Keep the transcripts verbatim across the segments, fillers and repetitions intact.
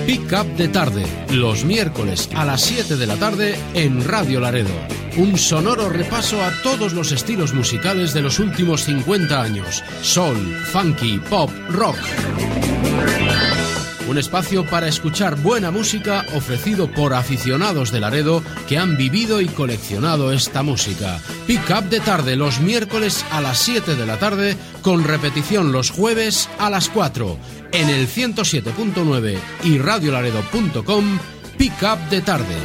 Pick Up de Tarde, los miércoles a las siete de la tarde en Radio Laredo. Un sonoro repaso a todos los estilos musicales de los últimos cincuenta años. Soul, funky, pop, rock. Un espacio para escuchar buena música ofrecido por aficionados de Laredo que han vivido y coleccionado esta música. Pick Up de Tarde los miércoles a las siete de la tarde, con repetición los jueves a las cuatro. En el ciento siete punto nueve y radiolaredo punto com, Pick Up de Tarde.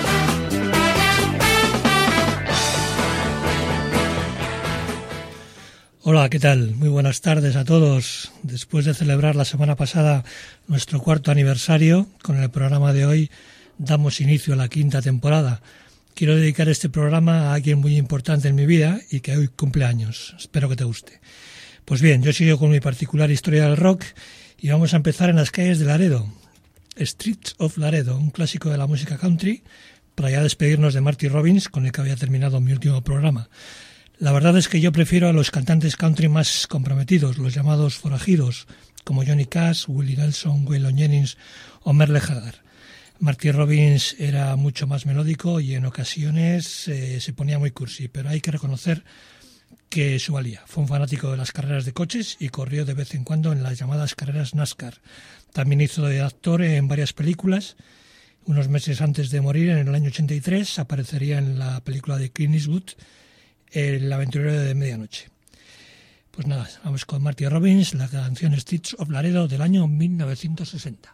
Hola, ¿qué tal? Muy buenas tardes a todos. Después de celebrar la semana pasada nuestro cuarto aniversario, con el programa de hoy damos inicio a la quinta temporada. Quiero dedicar este programa a alguien muy importante en mi vida y que hoy cumple años. Espero que te guste. Pues bien, yo sigo con mi particular historia del rock y vamos a empezar en las calles de Laredo. Streets of Laredo, un clásico de la música country, para ya despedirnos de Marty Robbins, con el que había terminado mi último programa. La verdad es que yo prefiero a los cantantes country más comprometidos, los llamados forajidos, como Johnny Cash, Willie Nelson, Waylon Jennings o Merle Haggard. Marty Robbins era mucho más melódico y en ocasiones eh, se ponía muy cursi, pero hay que reconocer que su valía. Fue un fanático de las carreras de coches y corrió de vez en cuando en las llamadas carreras NASCAR. También hizo de actor en varias películas. Unos meses antes de morir, en el año ochenta y tres, aparecería en la película de Clint Eastwood, El aventurero de medianoche. Pues nada, vamos con Marty Robbins, la canción Streets of Laredo del año mil novecientos sesenta.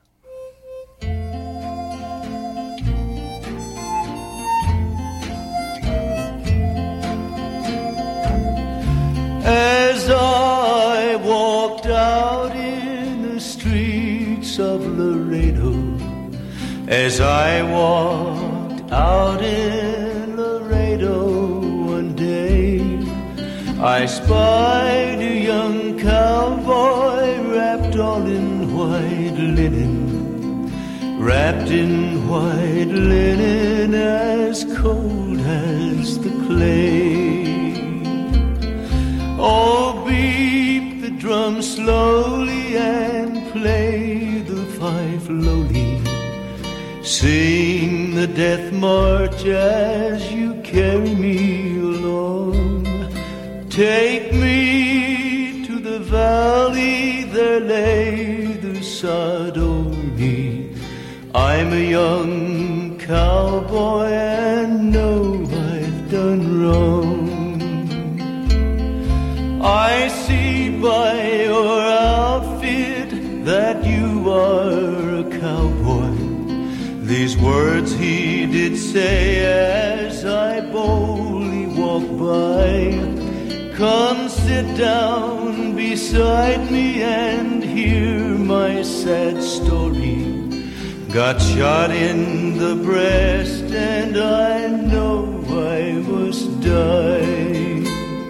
As I walked out in the streets of Laredo, as I walked out in Laredo, I spied a young cowboy wrapped all in white linen, wrapped in white linen as cold as the clay. Oh, beat the drum slowly and play the fife lowly, sing the death march as you carry me along. Take me to the valley, there lay the sod o'er me. I'm a young cowboy and know I've done wrong. I see by your outfit that you are a cowboy. These words he did say as I boldly walked by. Come sit down beside me and hear my sad story. Got shot in the breast and I know I must die.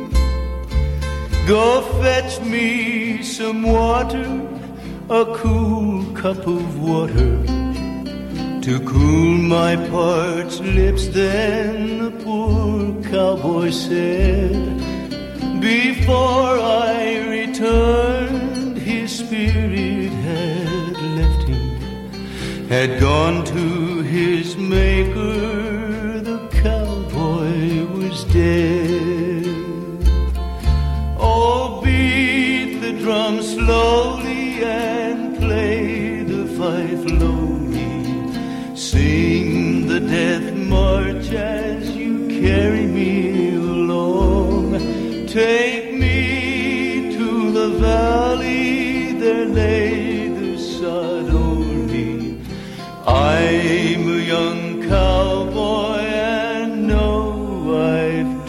Go fetch me some water, a cool cup of water, to cool my parched lips. Then the poor cowboy said, before I returned, his spirit had left him, had gone to his maker, the cowboy was dead. Oh, beat the drum slowly and play the fife lowly, sing the death march as you carry me along. Take me to the valley, there lay the sod o'er me. I'm a young cowboy and know I've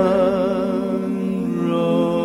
done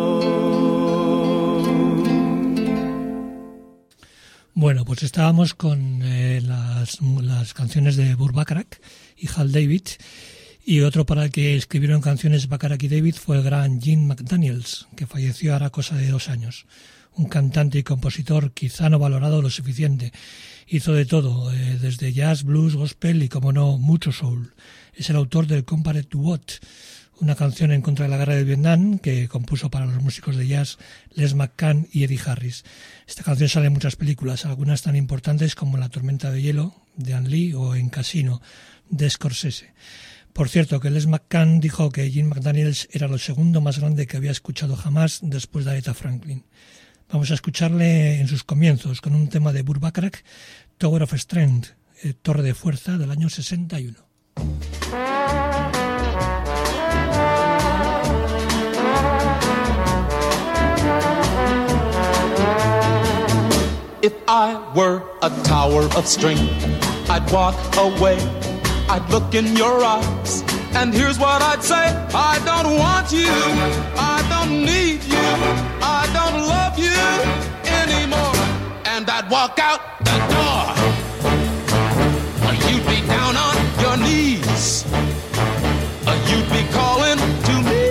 wrong. Bueno, pues estábamos con eh, las, las canciones de Burt Bacharach y Hal David. Y otro para el que escribieron canciones Bacharach y David fue el gran Gene McDaniels, que falleció hará cosa de dos años. Un cantante y compositor quizá no valorado lo suficiente. Hizo de todo, eh, desde jazz, blues, gospel y, como no, mucho soul. Es el autor del Compared to What, una canción en contra de la guerra de Vietnam que compuso para los músicos de jazz Les McCann y Eddie Harris. Esta canción sale en muchas películas, algunas tan importantes como La tormenta de hielo de Ang Lee o En Casino de Scorsese. Por cierto, que Les McCann dijo que Jim McDaniels era lo segundo más grande que había escuchado jamás después de Aretha Franklin. Vamos a escucharle en sus comienzos con un tema de Burt Bacharach, Tower of Strength, eh, Torre de Fuerza, del año sesenta y uno. If I were a tower of strength, I'd walk away, I'd look in your eyes, and here's what I'd say: I don't want you, I don't need you, I don't love you anymore. And I'd walk out the door, or you'd be down on your knees, or you'd be calling to me.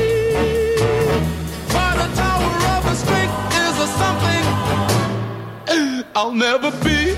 But a tower of a strength is a something I'll never be.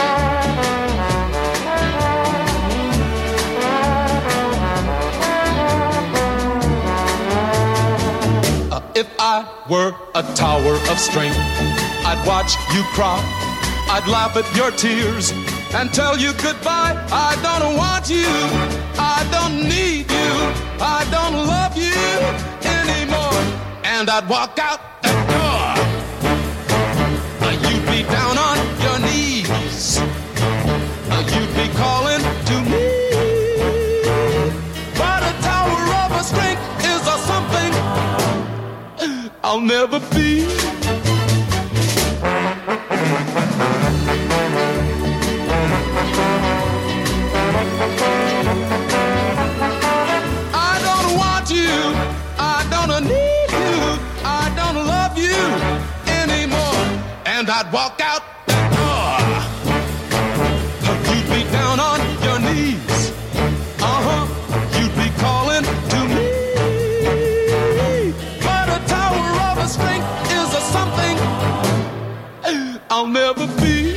Uh, if I were a tower of strength, I'd watch you cry, I'd laugh at your tears and tell you goodbye. I don't want you, I don't need you, I don't love you anymore. And I'd walk out the door, you'd be down on your knees, you'd be calling to me. But a tower of a strength is a something I'll never be. I don't want you, I don't need you, I don't love you anymore. And I'd walk out the door, you'd be down on your knees, uh-huh, you'd be calling to me. But a tower of a strength is a something I'll never be.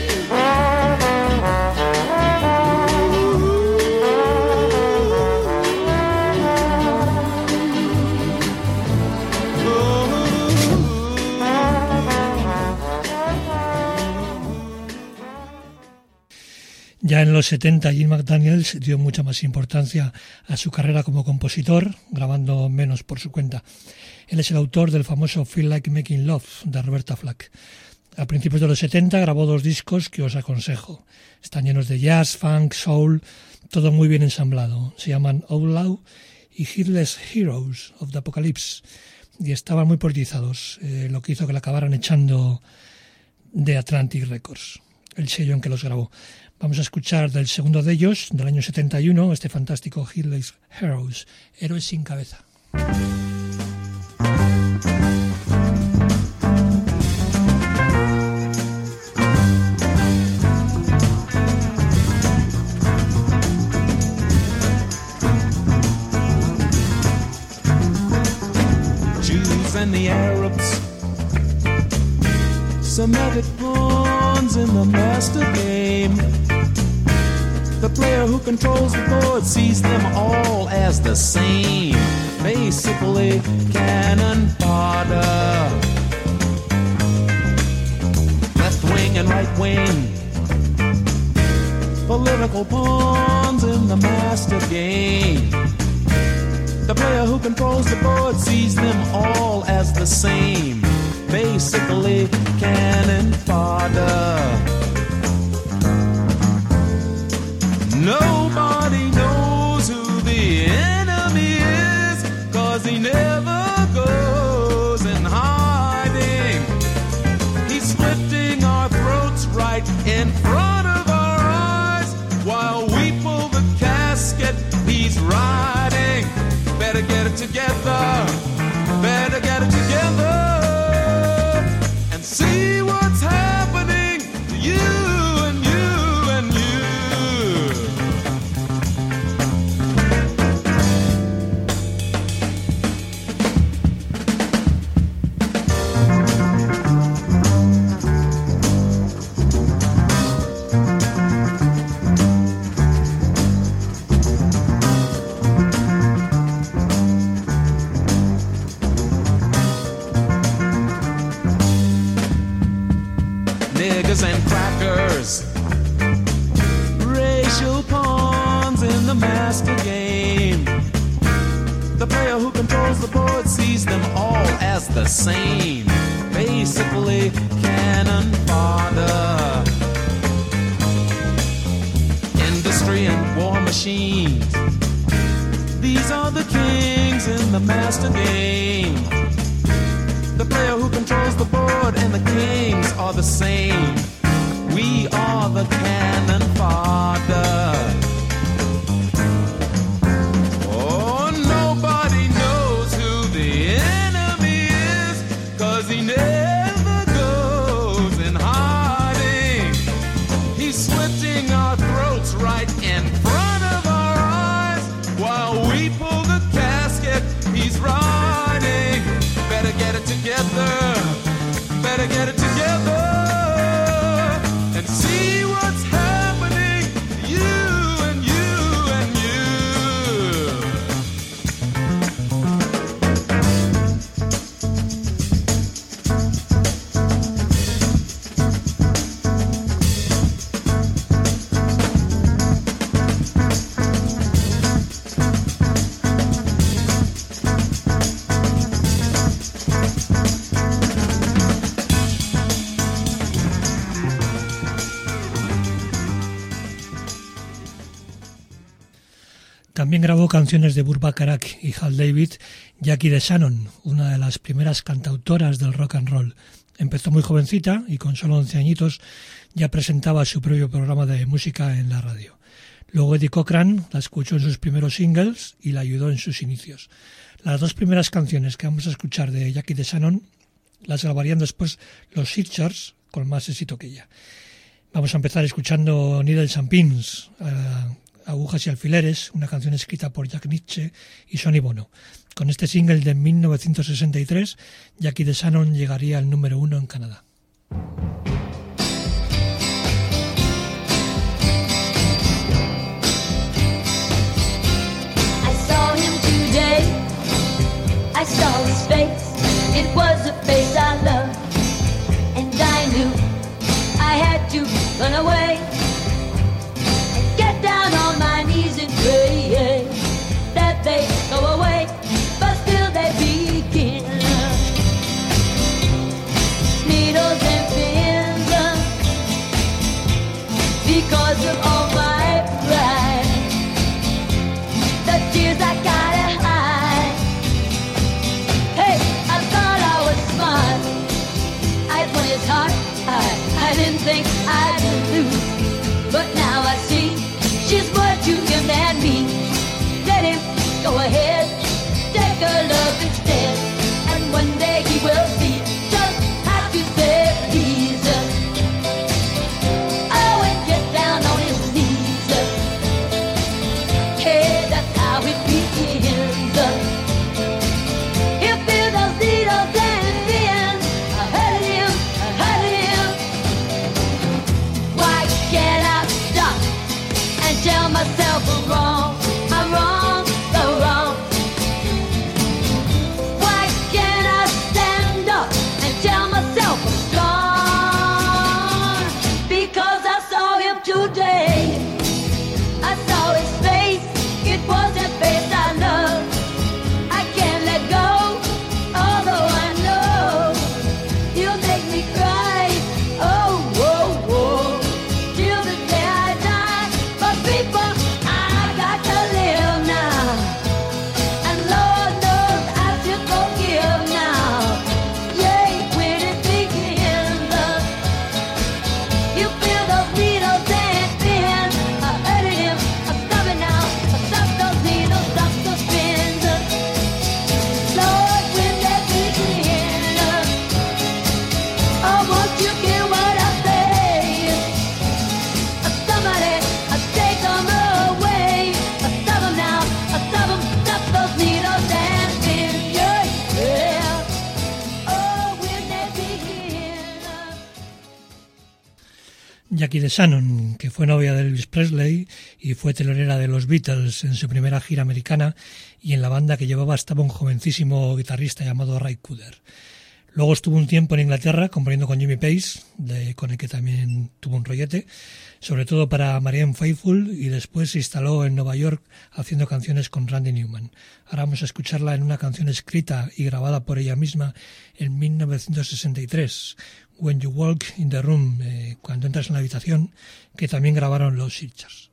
Ya en los setenta, Jim McDaniels dio mucha más importancia a su carrera como compositor, grabando menos por su cuenta. Él es el autor del famoso Feel Like Making Love de Roberta Flack. A principios de los setenta grabó dos discos que os aconsejo. Están llenos de jazz, funk, soul, todo muy bien ensamblado. Se llaman Outlaw y Headless Heroes of the Apocalypse. Y estaban muy politizados, eh, lo que hizo que la acabaran echando de Atlantic Records, el sello en que los grabó. Vamos a escuchar del segundo de ellos, del año setenta y uno, este fantástico Headless Heroes, Héroes sin cabeza. Jews and the Arabs, Semitic pawns in the master game. The player who controls the board sees them all as the same. Basically, cannon fodder. Left wing and right wing, political pawns in the master game. The player who controls the board sees them all as the same. Basically, cannon fodder. Nobody knows who the enemy is, 'cause he never goes in hiding. He's splitting our throats right in front of our eyes. While we pull the casket, he's riding. Better get it together, better get it together, and see what's happening to you and you and you. niggers and crackers. Racial pawns in the master game. The player who controls the board sees them all as the same. Basically, cannon fodder. Industry and war machines. These are the kings in the master game. The player who controls the board and the kings are the same. We are the cannon fodder. Oh, nobody knows who the enemy is, 'cause he never goes in hiding. He's slitting our throats right in front of our eyes while we pull the casket he's riding. Better get it together, better get it together, and see what's happening, you and you and you. También grabó canciones de Burt Bacharach y Hal David, Jackie DeShannon, una de las primeras cantautoras del rock and roll. Empezó muy jovencita y con solo once añitos ya presentaba su propio programa de música en la radio. Luego Eddie Cochran la escuchó en sus primeros singles y la ayudó en sus inicios. Las dos primeras canciones que vamos a escuchar de Jackie DeShannon las grabarían después los Searchers con más éxito que ella. Vamos a empezar escuchando Needles and Pins, uh, Agujas y Alfileres, una canción escrita por Jack Nitzsche y Sonny Bono. Con este single de mil novecientos sesenta y tres, Jackie DeShannon llegaría al número uno en Canadá. I saw him today, I saw his face, it was a face I loved, and I knew I had to run away. Down on my knees and pray that they go away, but still they begin. Needles and pins, because of all my pride, the tears I gotta hide. Hey, I thought I was smart, I won his heart, I, I didn't think I'd lose, but now I see she's more to him than me. Let him go ahead, take her love instead, and one day he will see just how to say please. Oh, and get down on his knees. Hey, that's how it begins. He'll feel those needles and pins. I hurt him, I hurt him. Why can't I stop and tell myself I'm wrong, I'm wrong, so wrong? Why can't I stand up and tell myself I'm strong? Because I saw him today, I saw his face, it was that face I love. I can't let go, although I know he'll make me cry. Oh, whoa, whoa, till the day I die. But people, I got to live now, and Lord knows I should forgive now. Yeah, when it begins, you feel those needles and pins. I hurted him, I stop it now, I stop those needles, stop those pins. Lord, when they begin, oh, won't you hear what I say? Somebody, I take them away. I stop them now, I stop them, stop those needles and pins. Yeah, yeah. Oh, when they begin. Jackie DeShannon, que fue novia de Elvis Presley y fue telonera de los Beatles en su primera gira americana, y en la banda que llevaba estaba un jovencísimo guitarrista llamado Ray Cooder. Luego estuvo un tiempo en Inglaterra componiendo con Jimmy Page, de, con el que también tuvo un rollete, sobre todo para Marianne Faithfull, y después se instaló en Nueva York haciendo canciones con Randy Newman. Ahora vamos a escucharla en una canción escrita y grabada por ella misma en mil novecientos sesenta y tres, When You Walk in the Room, eh, cuando entras en la habitación, que también grabaron los Searchers.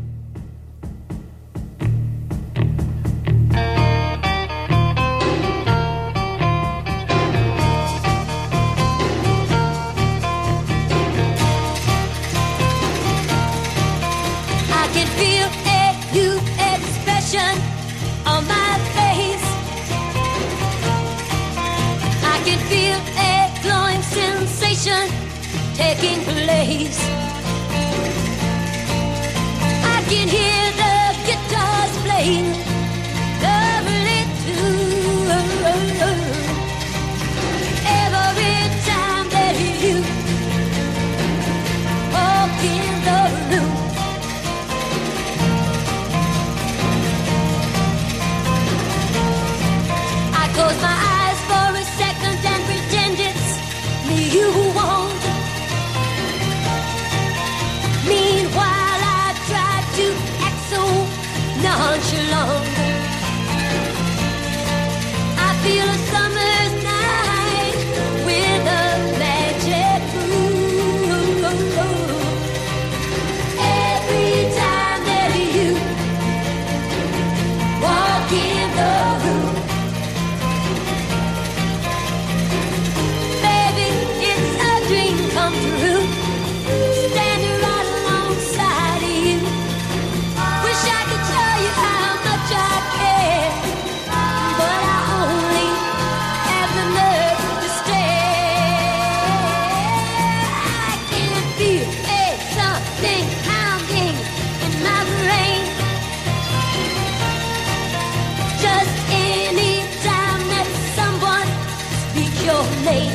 On my face, I can feel a glowing sensation taking place. I can hear the guitars playing lovely too. Every time that you walk in the room, close my eyes for a second and pretend it's me you want. Meanwhile, I try to act so nonchalant. I feel a summer's night with a magic moon. Every time that you walk in the room, come through, standing right alongside of you. Wish I could tell you how much I care, but I only have the nerve to stare. I can feel a something pounding in my brain. Just any time that someone speaks your name,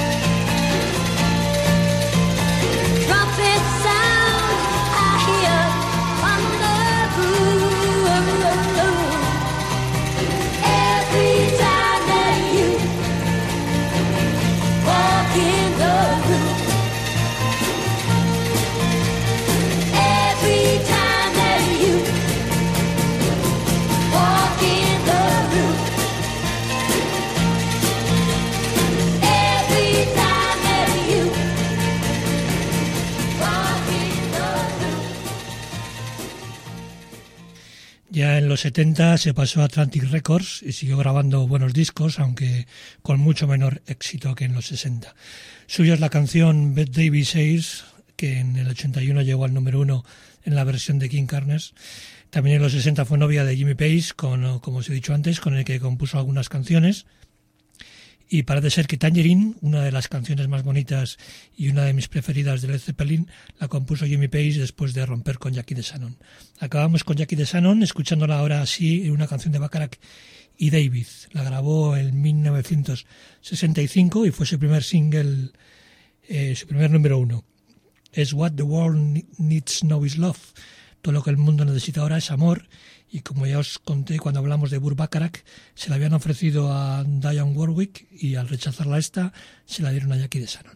Ya en los setenta se pasó a Atlantic Records y siguió grabando buenos discos, aunque con mucho menor éxito que en los sesenta. Suya es la canción Bette Davis Says, que en el ochenta y uno llegó al número uno en la versión de King Carnes. También en los sesenta fue novia de Jimmy Page, con, como os he dicho antes, con el que compuso algunas canciones. Y parece ser que Tangerine, una de las canciones más bonitas y una de mis preferidas de Led Zeppelin, la compuso Jimmy Page después de romper con Jackie DeShannon. Acabamos con Jackie DeShannon, escuchándola ahora así en una canción de Bacharach y David. La grabó en mil novecientos sesenta y cinco y fue su primer single, eh, su primer número uno. Es What the World Needs Now is Love. Todo lo que el mundo necesita ahora es amor. Y como ya os conté cuando hablamos de Burt Bacharach, se la habían ofrecido a Dionne Warwick y al rechazarla esta, se la dieron a Jackie DeShannon.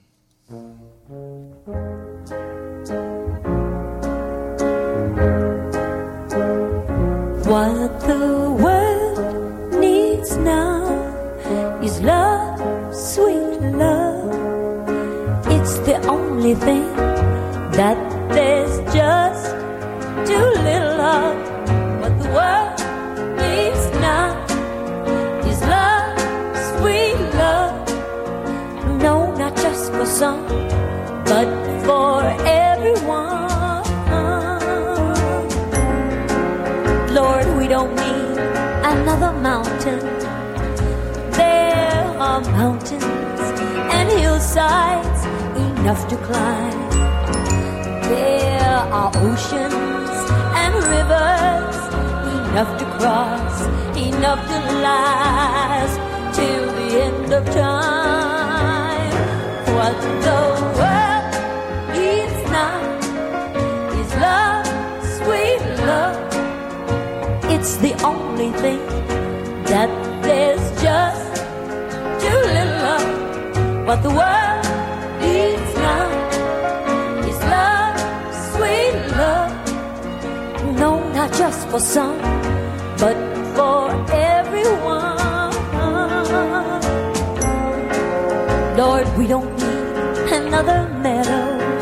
What the world needs now is love, sweet love. It's the only thing that there's just too little of. What the world needs now is love, sweet love. No, not just for some, but for everyone. Lord, we don't need another mountain. There are mountains and hillsides enough to climb. There are oceans and rivers enough to cross, enough to last till the end of time. What the world needs now is love, sweet love. It's the only thing that there's just too little of. What the world needs now is love, sweet love. No, not just for some, but for everyone. Lord, we don't need another meadow.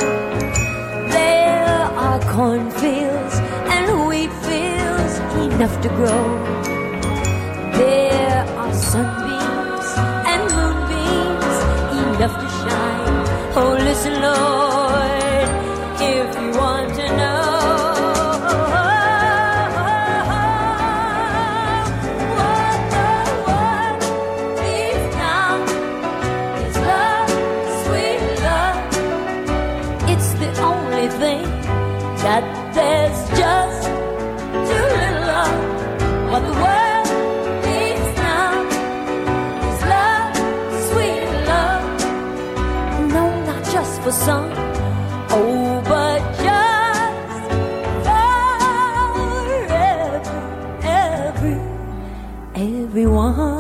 There are cornfields and wheat fields enough to grow. There are sunbeams and moonbeams enough to shine. Oh, listen, Lord, if you want to know what the world needs now is love, sweet love. It's the only thing that there's just too little of. What the world needs now is love, sweet love. No, not just for some, oh, but just for every, every, everyone.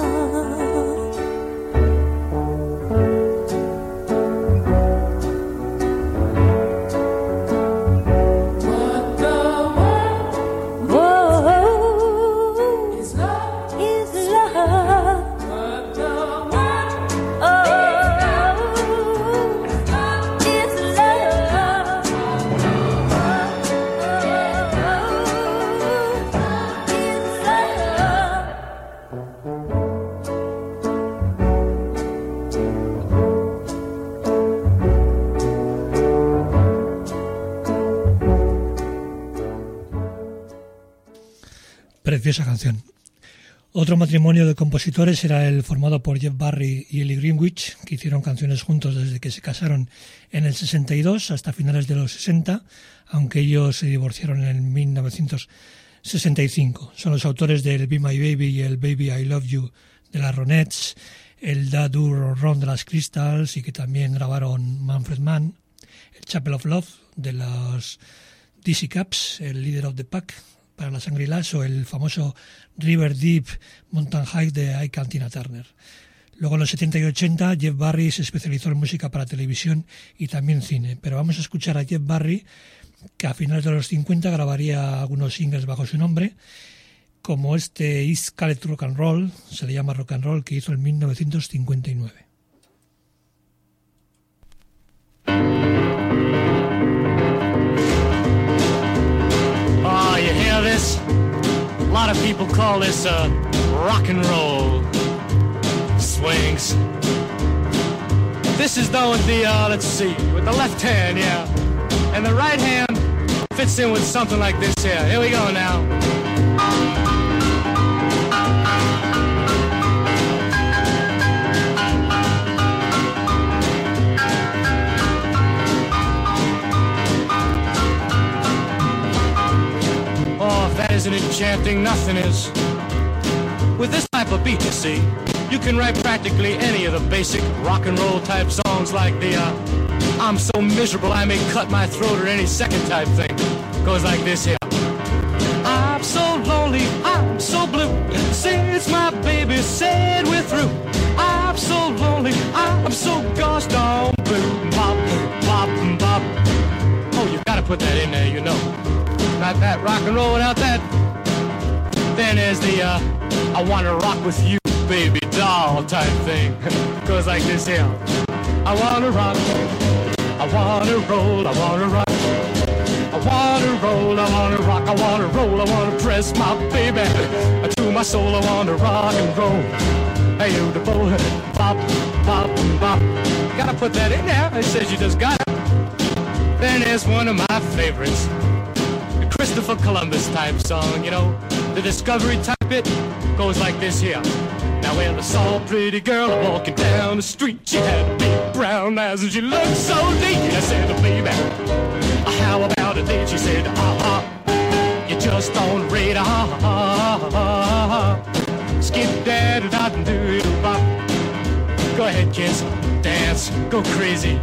Preciosa canción. Otro matrimonio de compositores era el formado por Jeff Barry y Ellie Greenwich, que hicieron canciones juntos desde que se casaron en el sesenta y dos hasta finales de los sesenta, aunque ellos se divorciaron en mil novecientos sesenta y cinco. Son los autores del Be My Baby y el Baby I Love You de las Ronettes, el Da Do Ron de las Crystals, y que también grabaron Manfred Mann, el Chapel of Love de los Dizzy Caps, el Leader of the Pack para la Shangri-Las, o el famoso River Deep Mountain High de Ike and Tina Turner. Luego en los setenta y ochenta Jeff Barry se especializó en música para televisión y también cine, pero vamos a escuchar a Jeff Barry, que a finales de los cincuenta grabaría algunos singles bajo su nombre, como este East Called Rock and Roll, se le llama Rock and Roll, que hizo en mil novecientos cincuenta y nueve. Oh, you hear this? A lot of people call this uh, rock and roll. Swings. This is done with the, uh, let's see, with the left hand, yeah. And the right hand fits in with something like this here. Here we go now. Oh, if that isn't enchanting, nothing is. With this type of beat, you see, you can write practically any of the basic rock and roll type songs like the, uh, I'm so miserable I may cut my throat or any second type thing. Goes like this here. I'm so lonely, I'm so blue, since my baby said we're through. I'm so lonely, I'm so gosh darn blue. Pop, pop, pop. Oh, you gotta put that in there, you know. Not that rock and roll without that. Then there's the, uh, I wanna rock with you, baby doll type thing. Goes like this here. I wanna rock, I wanna roll, I wanna rock. I wanna roll, I wanna rock, I wanna roll, I wanna press my baby to my soul, I wanna rock and roll. Hey, you the boy, bop, bop, bop. Gotta put that in there, it says you just got it. Then there's one of my favorites, the Christopher Columbus type song, you know, the Discovery type bit goes like this here. Now well, I saw a pretty girl walking down the street. She had big brown eyes and she looked so neat. I said, oh, baby, how about a date? She said, ah, uh, you're just on the radar. Skip that, da da do bop. Go ahead, kids, dance, go crazy.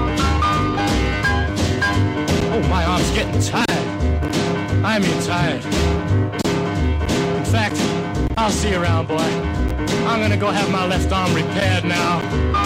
My arm's getting tired. I mean tired. I'll see you around, boy. I'm gonna go have my left arm repaired now.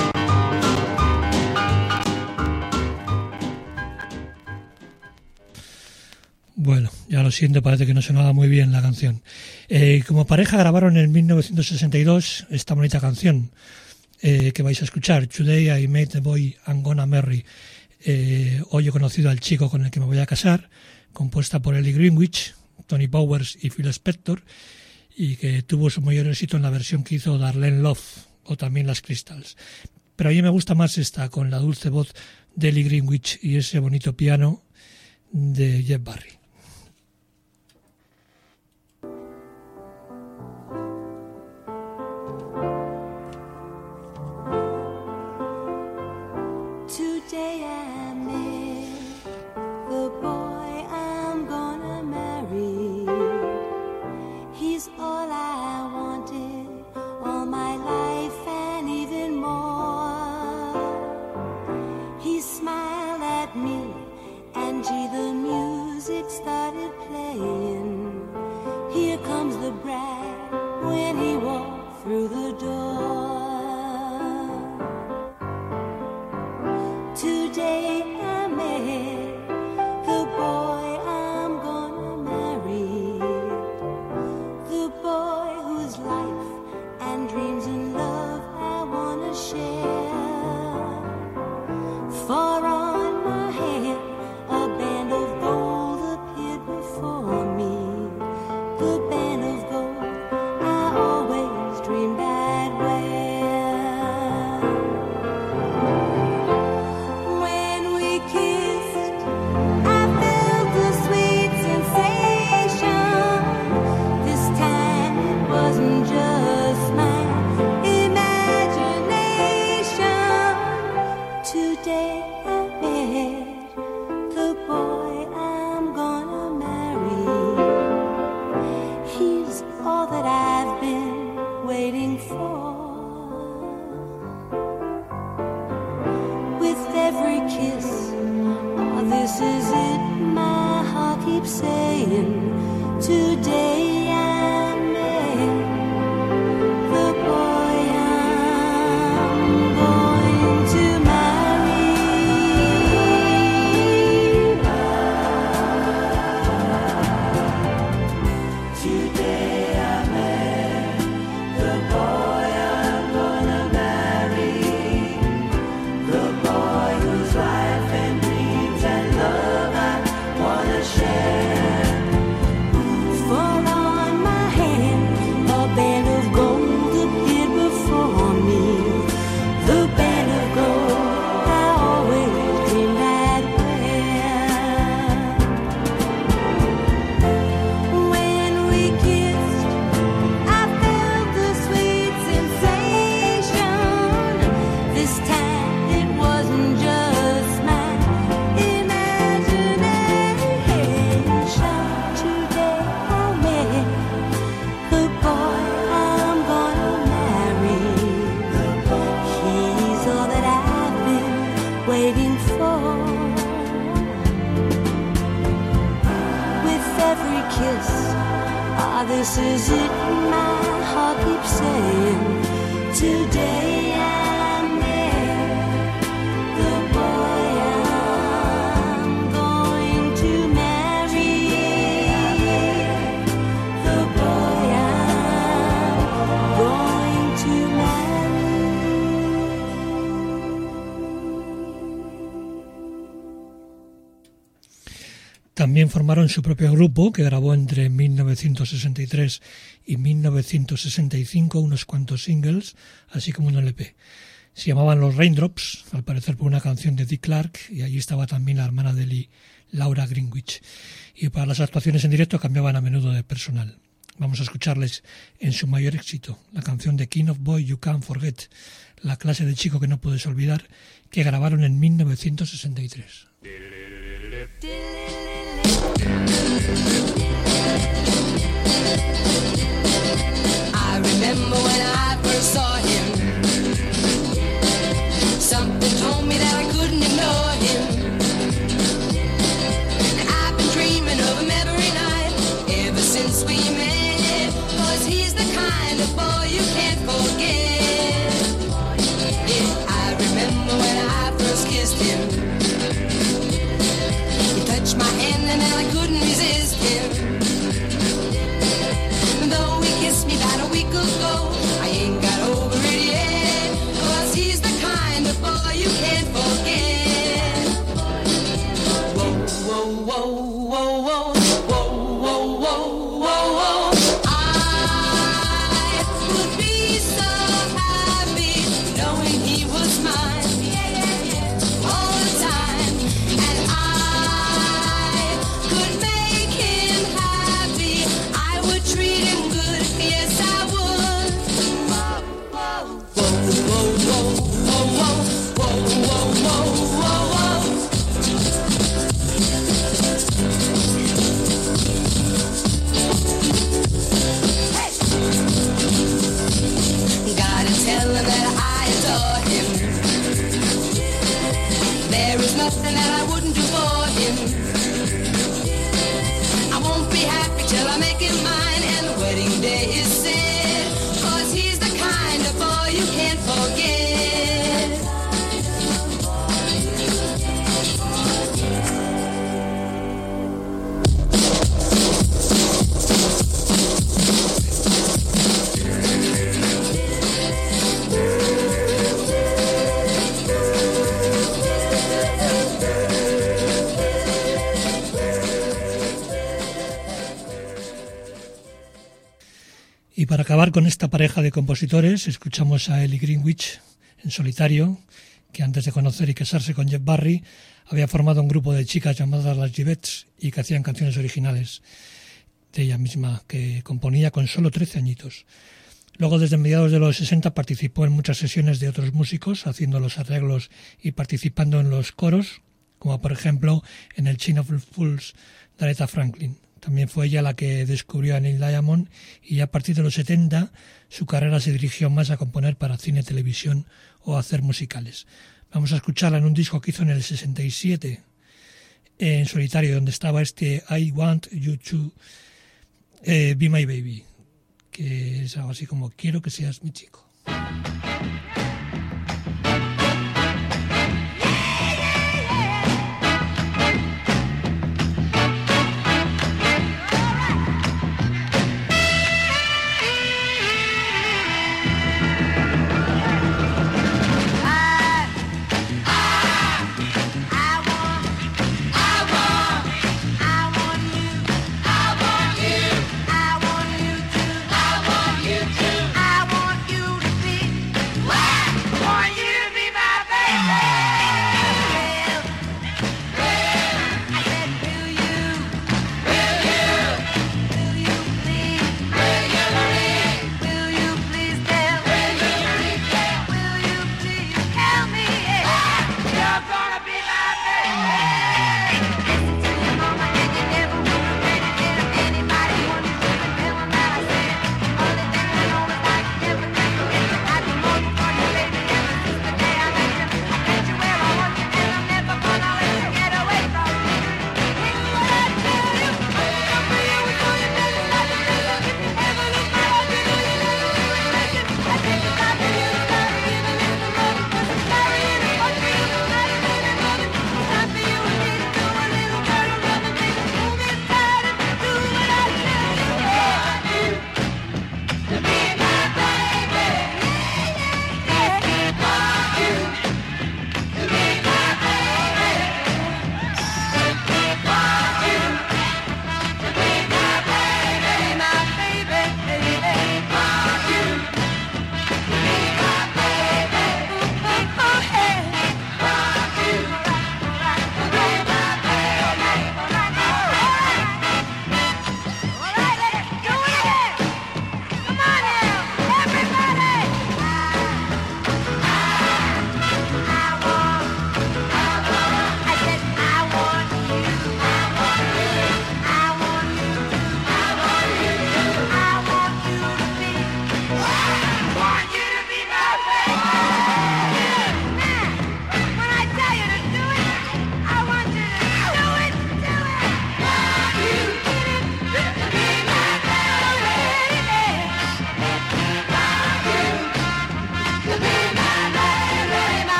Bueno, ya lo siento, parece que no sonaba muy bien la canción. Eh, como pareja grabaron en mil novecientos sesenta y dos esta bonita canción eh, que vais a escuchar, Today I Met the Boy I'm Gonna Marry. Eh, hoy he conocido al chico con el que me voy a casar, compuesta por Ellie Greenwich, Tony Bowers y Phil Spector, y que tuvo su mayor éxito en la versión que hizo Darlene Love o también las Crystals. Pero a mí me gusta más esta, con la dulce voz de Ellie Greenwich y ese bonito piano de Jeff Barry. Today I met the boy I'm gonna marry. He's all I wanted all my life and even more. He smiled at me and gee, the music started playing. Here comes the bride when he walked through the door. Today I met the boy I'm gonna marry, the boy whose life and dreams and love I wanna share. For on my head a band of gold appeared before me, the band of gold I always dreamed I'd wear. This is it, my heart keeps saying. Today I met the boy I'm going to marry. Today I met the boy I'm gonna marry, the boy whose life and dreams and love I wanna share. For on my hand a band of gold appeared before me, the band of gold I always dreamed I'd wear. When we kissed, I felt the sweet sensation. This time it wasn't just my imagination. Today I met the boy I'm gonna marry. He's all that I've been waiting for. With every kiss, ah, this is it, my heart keeps saying. Today I met the boy I'm going to marry, the boy I'm going to marry. También formaron su propio grupo, que grabó entre mil novecientos sesenta y tres y mil novecientos sesenta y cinco unos cuantos singles, así como un L P. Se llamaban Los Raindrops, al parecer por una canción de Dick Clark, y allí estaba también la hermana de Lee, Laura Greenwich. Y para las actuaciones en directo cambiaban a menudo de personal. Vamos a escucharles en su mayor éxito, la canción de Kind of Boy You Can't Forget, la clase de chico que no puedes olvidar, que grabaron en mil novecientos sesenta y tres. I remember when I first saw him. Something told me that I couldn't ignore him. And I've been dreaming of him every night ever since we met. 'Cause he's the kind kind of boy you can't forget. Yeah, I remember when I first kissed him. He touched my hand and then I couldn't resist him. Though he kissed me about a week ago, I ain't got over it yet. 'Cause he's the kind of boy you can't forget. Whoa, whoa, whoa, whoa, whoa, whoa, whoa, whoa, whoa, whoa. I would be so happy knowing he was mine all the time, and I could make him happy. I would treat him good, yes I would. Whoa, whoa, whoa, whoa, whoa, whoa, whoa, whoa, whoa, whoa. Gotta tell him that I adore him. There is nothing that I wouldn't do for him. I won't be happy till I make him mine and the wedding day is set. 'Cause he's the kind of boy you can't forget. Y para acabar con esta pareja de compositores, escuchamos a Ellie Greenwich en solitario, que antes de conocer y casarse con Jeff Barry, había formado un grupo de chicas llamadas las Givettes y que hacían canciones originales de ella misma, que componía con solo trece añitos. Luego, desde mediados de los sesenta, participó en muchas sesiones de otros músicos, haciendo los arreglos y participando en los coros, como por ejemplo en el Chain of Fools de Aretha Franklin. También fue ella la que descubrió a Neil Diamond y ya a partir de los setenta su carrera se dirigió más a componer para cine, televisión o hacer musicales. Vamos a escucharla en un disco que hizo en el sesenta y siete en solitario, donde estaba este I Want You To eh, Be My Baby, que es algo así como quiero que seas mi chico. I want you to be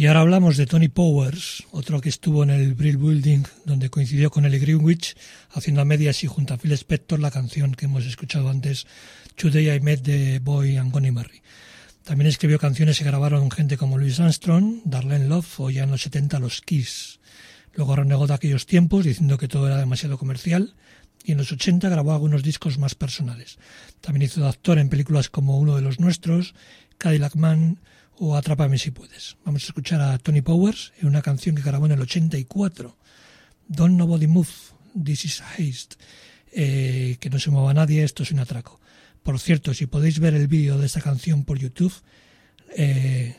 Y ahora hablamos de Tony Powers, otro que estuvo en el Brill Building, donde coincidió con Ellie Greenwich, haciendo a medias y junto a Phil Spector la canción que hemos escuchado antes, Today I Met the Boy I'm Gonna Marry. También escribió canciones que grabaron gente como Louis Armstrong, Darlene Love o ya en los setenta los Kiss. Luego renegó de aquellos tiempos diciendo que todo era demasiado comercial y en los ochenta grabó algunos discos más personales. También hizo de actor en películas como Uno de los Nuestros, Cadillac Man o Atrápame si puedes. Vamos a escuchar a Tony Powers en una canción que grabó en el ochenta y cuatro, Don't Nobody Move, This Is Haste, eh, que no se mueva nadie, esto es un atraco. Por cierto, si podéis ver el vídeo de esta canción por YouTube, eh,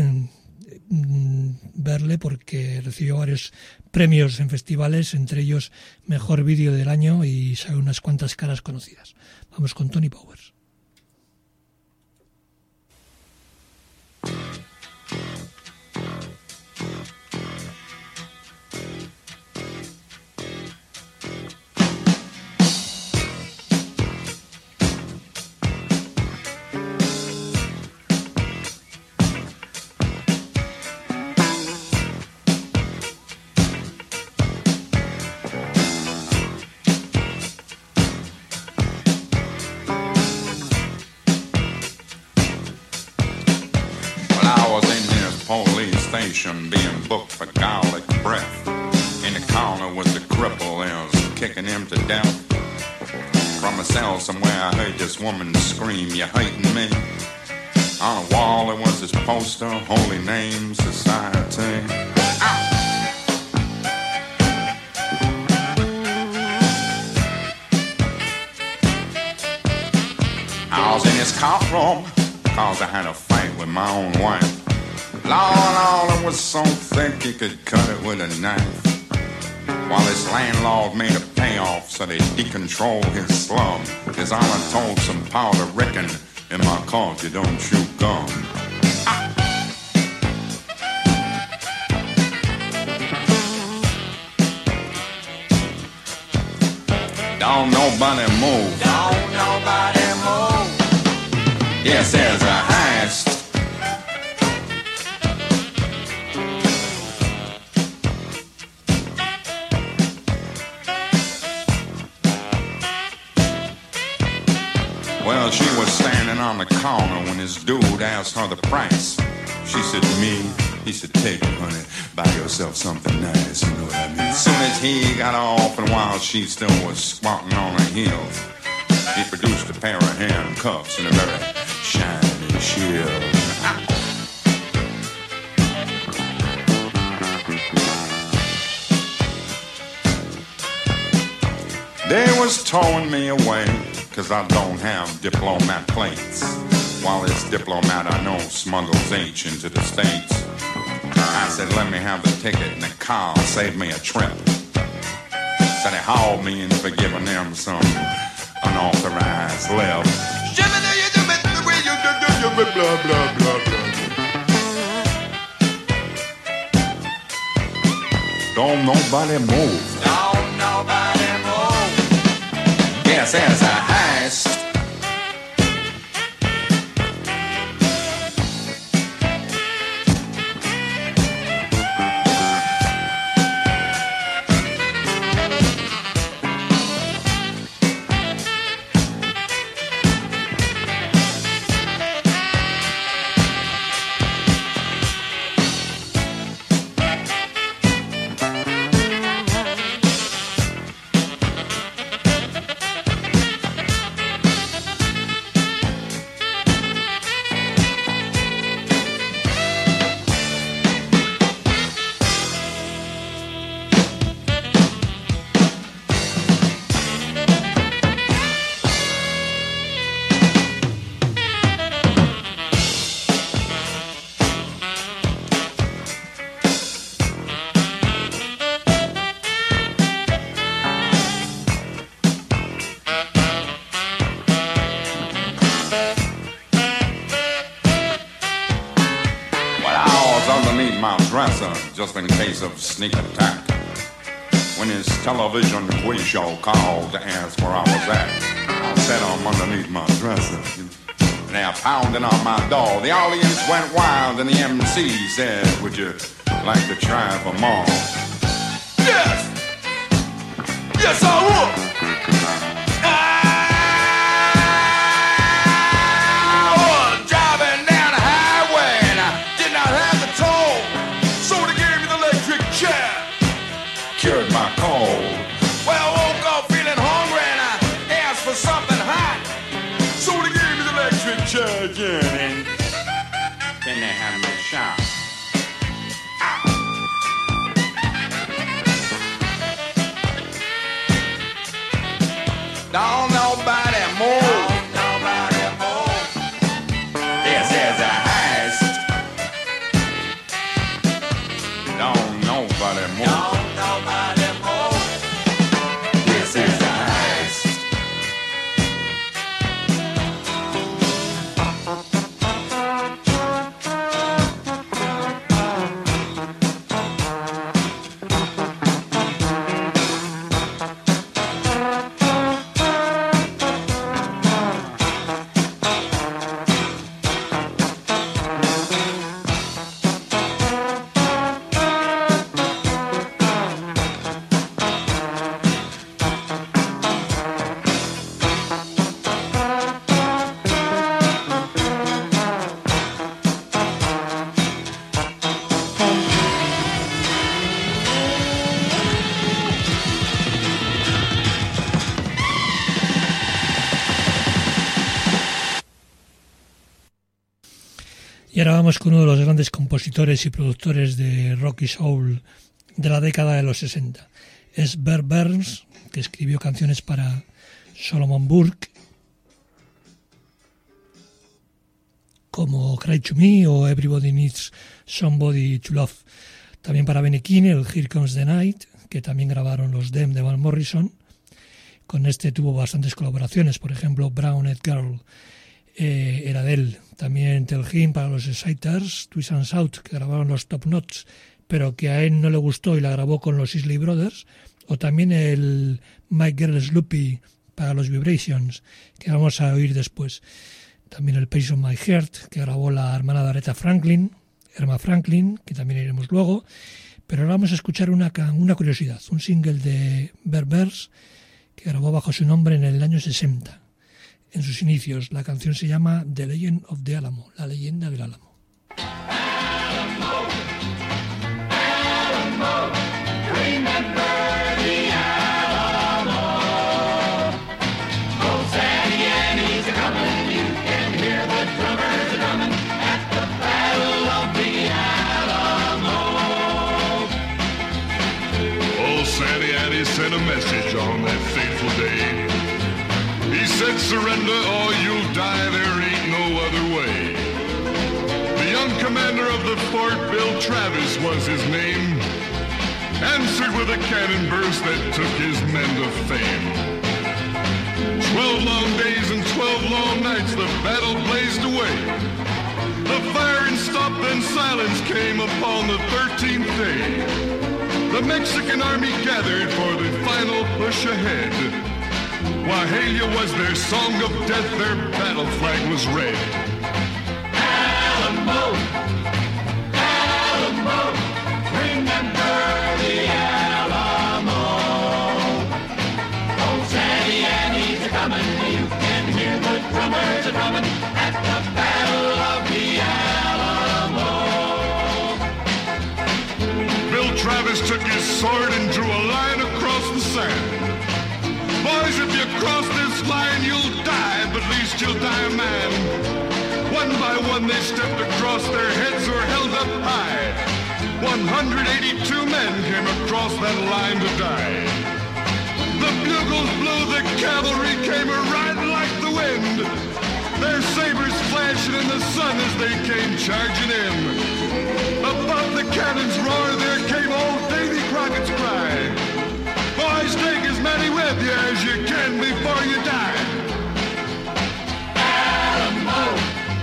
verle porque recibió varios premios en festivales, entre ellos Mejor Vídeo del Año y sale unas cuantas caras conocidas. Vamos con Tony Powers. Being booked for garlic breath. In the corner was the cripple, they was kicking him to death. From a cell somewhere I heard this woman scream, "You hating me?" On a wall there was this poster, Holy Name Society. Ow! I was in his courtroom cause I had a fight with my own wife. Lord, all it was so thick you could cut it with a knife. While his landlord made a payoff so they decontrol his slum. His honor told some powder reckon in my court you don't chew gum. Ah. Don't nobody move. Don't nobody move. Yes, there's a heist. Well, she was standing on the corner when this dude asked her the price. She said to me, he said, "Take it, honey, buy yourself something nice," you know what I mean? As soon as he got off and while she still was squatting on her heels, he produced a pair of handcuffs and a very shiny shield. They was towing me away cause I don't have diplomat plates. While this diplomat I know smuggles H into the States. I said, let me have the ticket and the car saved me a trip. Said they hauled me in for giving them some unauthorized left. Blah, blah, blah, blah. Don't nobody move. Don't nobody move. Yes, there's a heist. Just in case of sneak attack. When his television quiz show called to ask where I was at, I sat on underneath my dresser. and they're pounding on my door. The audience went wild and the M C said, would you like to try for more? Yes! Yes, I would! I was driving down the highway and I did not have the toll, so they gave me the electric chair, cured my cold. Well, I woke up feeling hungry and I asked for something hot, so they gave me the electric chair again, and then they had me shot. Don't nobody move. Don't nobody move. This is a heist. Don't nobody move. Don't nobody move. This is a heist. Y ahora vamos con uno de los grandes compositores y productores de rock y soul de la década de los sesenta. Es Bert Berns, que escribió canciones para Solomon Burke, como Cry to Me o Everybody Needs Somebody to Love. También para Benny King, el Here Comes the Night, que también grabaron los Them de Van Morrison. Con este tuvo bastantes colaboraciones, por ejemplo, Brown Eyed Girl eh, era de él. También Tell Him para los Exciters, Twist and Shout, que grabaron los Top Notes, pero que a él no le gustó y la grabó con los Isley Brothers. O también el My Girl Sloopy para los Vibrations, que vamos a oír después. También el Pace of My Heart, que grabó la hermana de Aretha Franklin, Irma Franklin, que también iremos luego. Pero ahora vamos a escuchar una, una curiosidad, un single de Bert Berns, que grabó bajo su nombre en el año sesenta. En sus inicios, la canción se llama The Legend of the Alamo, la leyenda del Álamo. Alamo, Alamo, remember the Alamo. Oh, Sandy Annie's a-coming, you can hear the drummers a-drumming at the Battle of the Alamo. Oh, Sandy Annie sent a message on that fateful day. He said, surrender or you'll die, there ain't no other way. The young commander of the fort, Bill Travis was his name, answered with a cannon burst that took his men to fame. Twelve long days and twelve long nights the battle blazed away. The firing stopped, then silence came upon the thirteenth day. The Mexican army gathered for the final push ahead. Wahalia was their song of death, their battle flag was red. Alamo, Alamo, remember the Alamo. Oh, Sandy Annie's a-coming, you can hear the drummers a-drumming at the Battle of the Alamo. Bill Travis took his sword and drew a line across the sand. Boys, if you cross this line, you'll die, but at least you'll die a man. One by one they stepped across, their heads were held up high. one hundred eighty-two men came across that line to die. The bugles blew, the cavalry came a-riding like the wind, their sabers flashing in the sun as they came charging in. Above the cannon's roar, there came old Davy Crockett's cry. Boys, take as many with you as you can before you die. Alamo,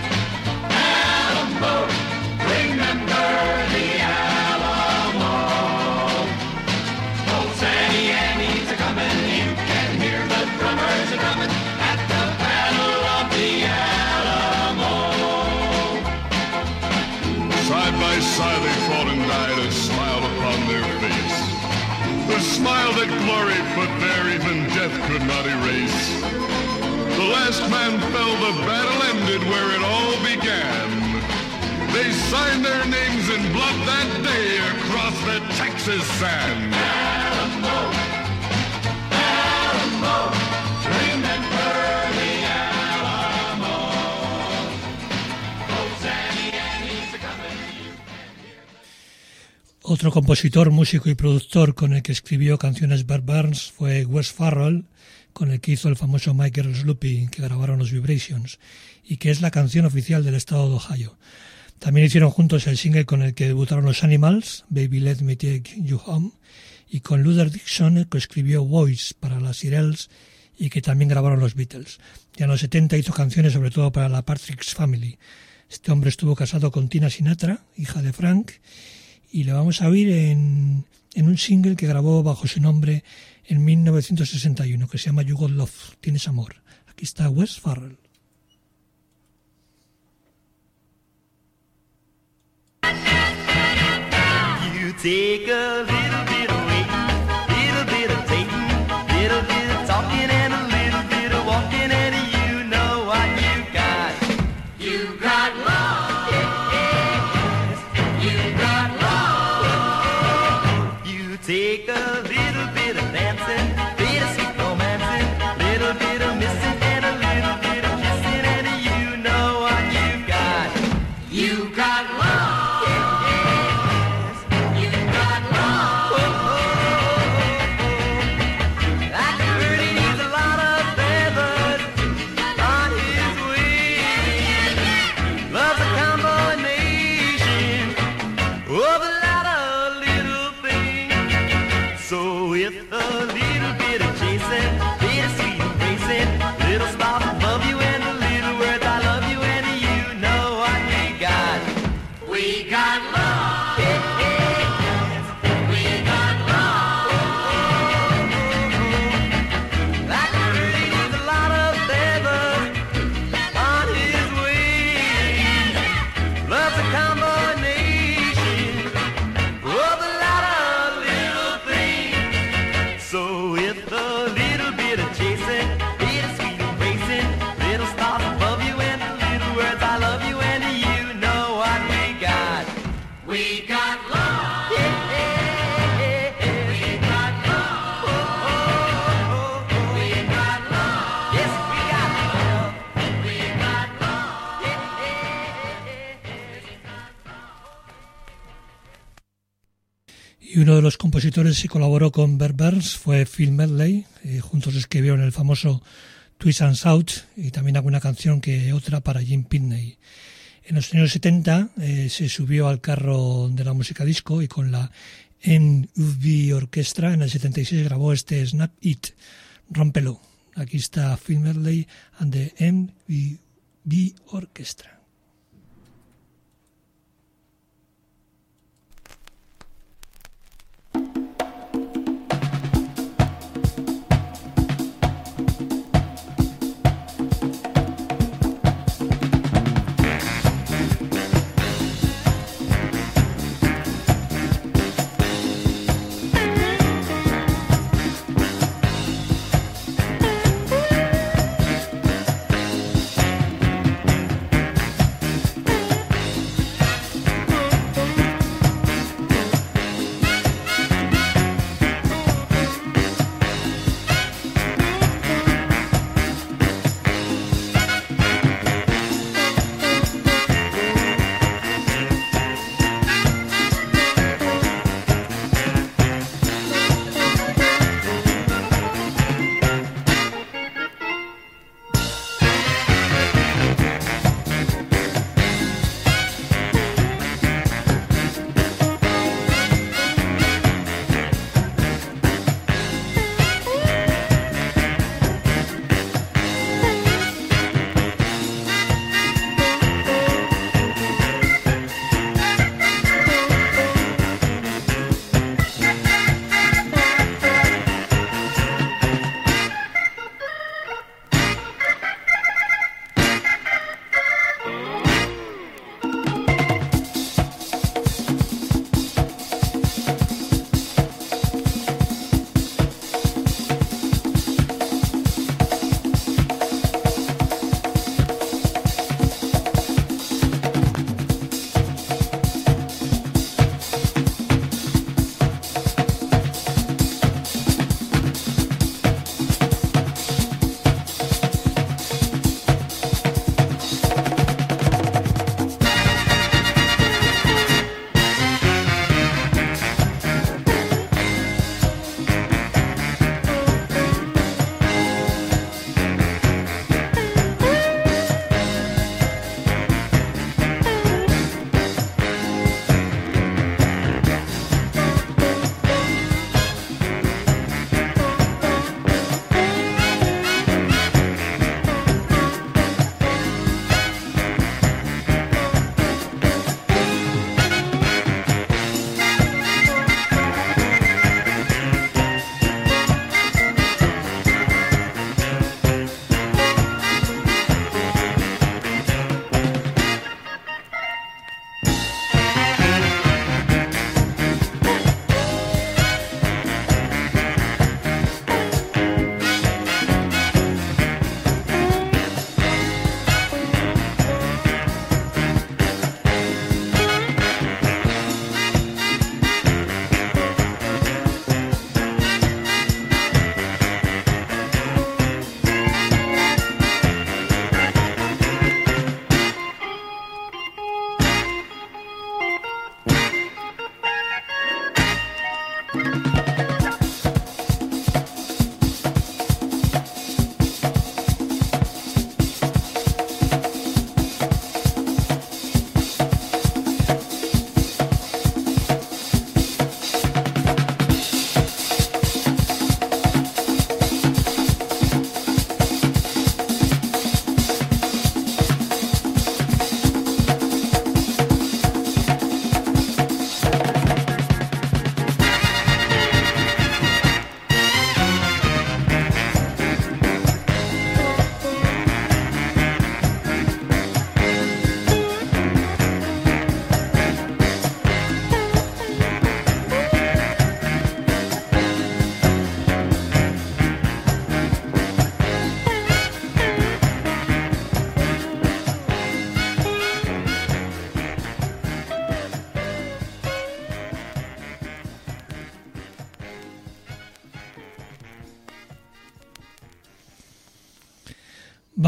Alamo, remember the Alamo. Oh, Sandy Annie's a-coming, you can hear the drummers a-drumming at the Battle of the smile that gloried, but there even death could not erase. The last man fell, the battle ended where it all began. They signed their names in blood that day across the Texas sand. Alamo, Alamo, remember the Alamo. Oh, Sandy Annie's a-coming. Otro compositor, músico y productor con el que escribió canciones Bert Burns fue Wes Farrell, con el que hizo el famoso My Girl's Loopy, que grabaron los Vibrations, y que es la canción oficial del estado de Ohio. También hicieron juntos el single con el que debutaron los Animals, Baby Let Me Take You Home, y con Luther Dixon, que escribió Voice para las Shirelles y que también grabaron los Beatles. Ya en los setenta hizo canciones sobre todo para la Partridge Family. Este hombre estuvo casado con Tina Sinatra, hija de Frank, y le vamos a oír en, en un single que grabó bajo su nombre en mil novecientos sesenta y uno, que se llama You Got Love, Tienes Amor. Aquí está Wes Farrell. You take a little bit of waiting, little bit of taking, little bit of talking, and a little bit of walking, and you know what you got. You got love. Yes, you got love. You take a little bit of dancing, bit of sweet romancing, little bit of missing, and a little bit of kissing, and you know what you got. You got love. Y uno de los compositores que colaboró con Bert Burns fue Phil Medley. Eh, juntos escribieron el famoso Twist and Shout y también alguna canción que otra para Jim Pitney. En los años setenta eh, se subió al carro de la música disco y con la M V B Orchestra en el setenta y seis grabó este Snap It, Rómpelo. Aquí está Phil Medley and the M V B Orchestra.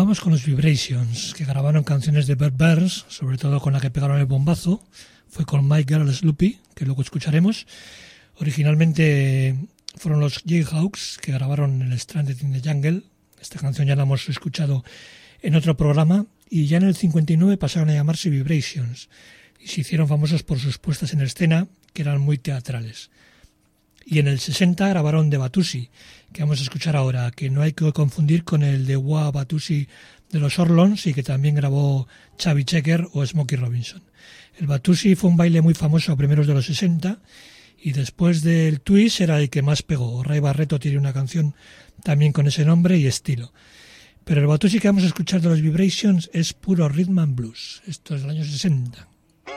Continuamos con los Vibrations, que grabaron canciones de Bert Burns, sobre todo con la que pegaron el bombazo. Fue con My Girl Sloopy, que luego escucharemos. Originalmente fueron los Jayhawks, que grabaron el Stranded in the Jungle. Esta canción ya la hemos escuchado en otro programa. Y ya en el cincuenta y nueve pasaron a llamarse Vibrations. Y se hicieron famosos por sus puestas en escena, que eran muy teatrales. Y en el sesenta grabaron The Batusi, que vamos a escuchar ahora, que no hay que confundir con el de Wah Batusi de los Orlons y que también grabó Chubby Checker o Smokey Robinson. El Batusi fue un baile muy famoso a primeros de los sesenta y después del twist era el que más pegó. Ray Barretto tiene una canción también con ese nombre y estilo. Pero el Batusi que vamos a escuchar de los Vibrations es puro rhythm and blues. Esto es del año sesenta.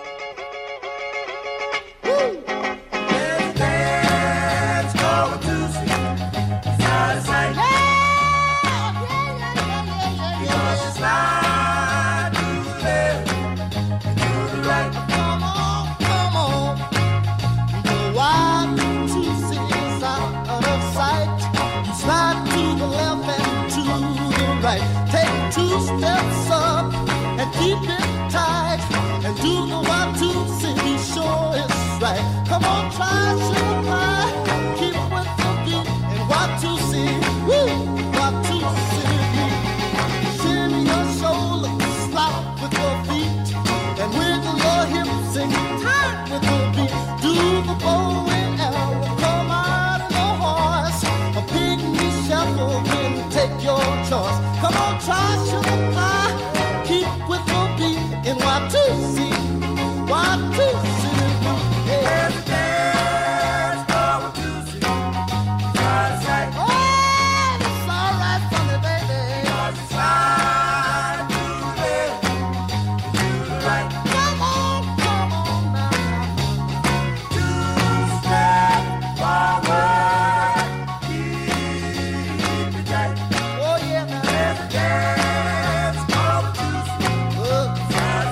Steps up and keep it tight and do the one, two, three, sure it's right. Come on, try, sugar pie, keep with the beat and one, two, three, woo, one, two, three. Shimmy your shoulders, slop with your feet and wiggle your hips and tight with the beat. Do the bow and arrow, come out of the horse, a pygmy shuffle and take your choice. Come on, try, sugar pie, keep with the beat in one, two, three, one, two, three, every dance, go one, two, three, try to say, oh, it's alright for me, baby, cause it's right to the left, to the right, come on, come on now, two step forward, keep it tight, oh yeah, now. Dance, go to oh, side to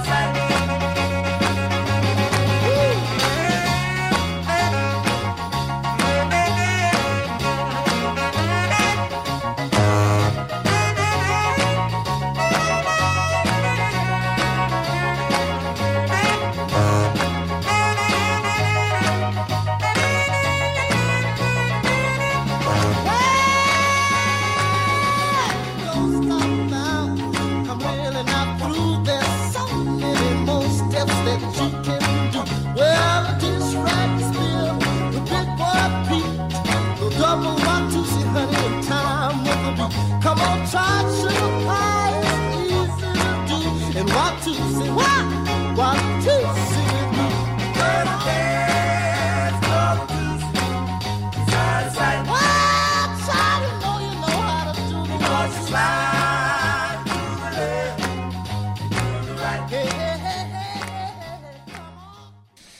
come on, try sugar pie, it's easy to do. And one, two, three, one, one, two, three, one, dance, go to side to side. One side, you know you know how to do the one slide to the left, to the right. Hey, hey, hey, hey, hey, hey, come on.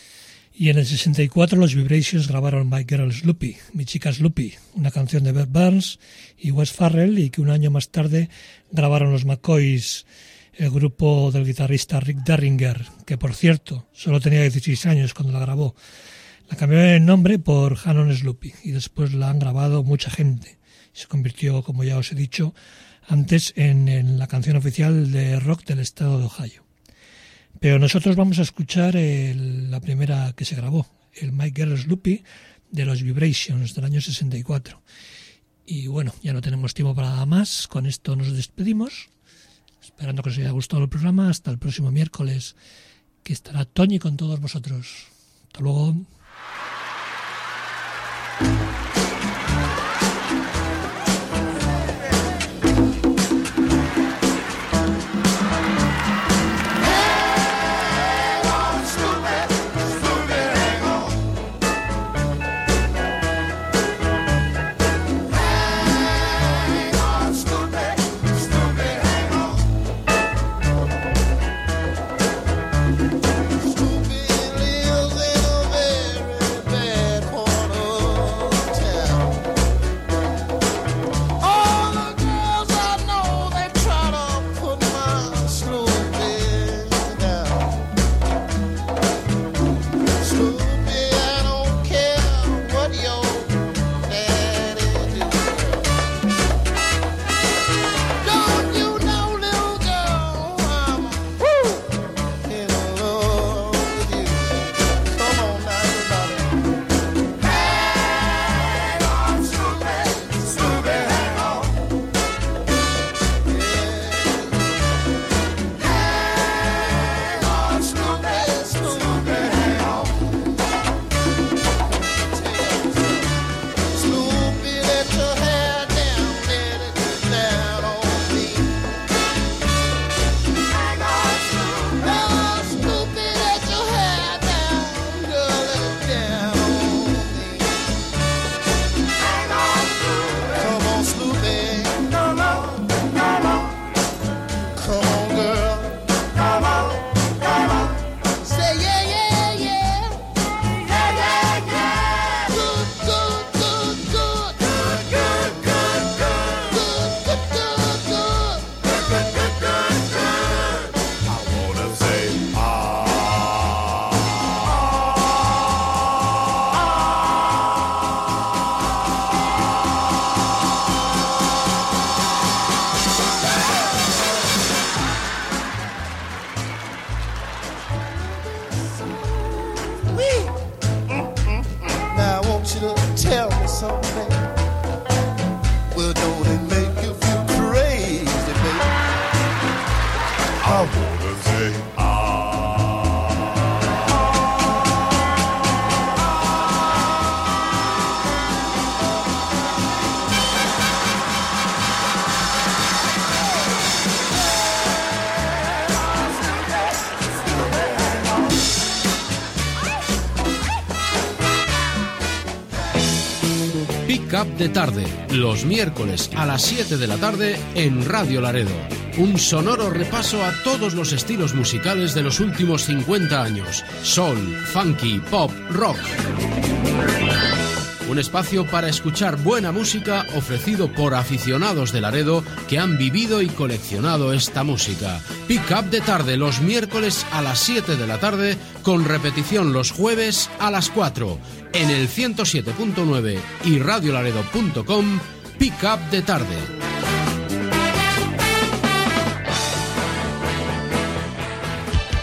Y en el sesenta y cuatro los Vibrations grabaron My Girl Sloopy, Mi Chica Sloopy, una canción de Bert Burns y Wes Farrell, y que un año más tarde grabaron los McCoys, el grupo del guitarrista Rick Derringer, que por cierto solo tenía dieciséis años cuando la grabó. La cambió el nombre por Hannon Sloopy y después la han grabado mucha gente. Se convirtió, como ya os he dicho antes, en, en la canción oficial de rock del estado de Ohio. Pero nosotros vamos a escuchar el, la primera que se grabó, el My Girl Sloopy de los Vibrations del año sesenta y cuatro. Y bueno, ya no tenemos tiempo para nada más. Con esto nos despedimos, esperando que os haya gustado el programa. Hasta el próximo miércoles, que estará Toñi con todos vosotros. Hasta luego. Lives in a very I wanna say, Pick Up de Tarde, los miércoles a las siete de la tarde en Radio Laredo. Un sonoro repaso a todos los estilos musicales de los últimos cincuenta años. Soul, funky, pop, rock. Un espacio para escuchar buena música ofrecido por aficionados de Laredo que han vivido y coleccionado esta música. Pick Up de Tarde los miércoles a las siete de la tarde con repetición los jueves a las cuatro. En el ciento siete punto nueve y radiolaredo punto com, Pick Up de Tarde.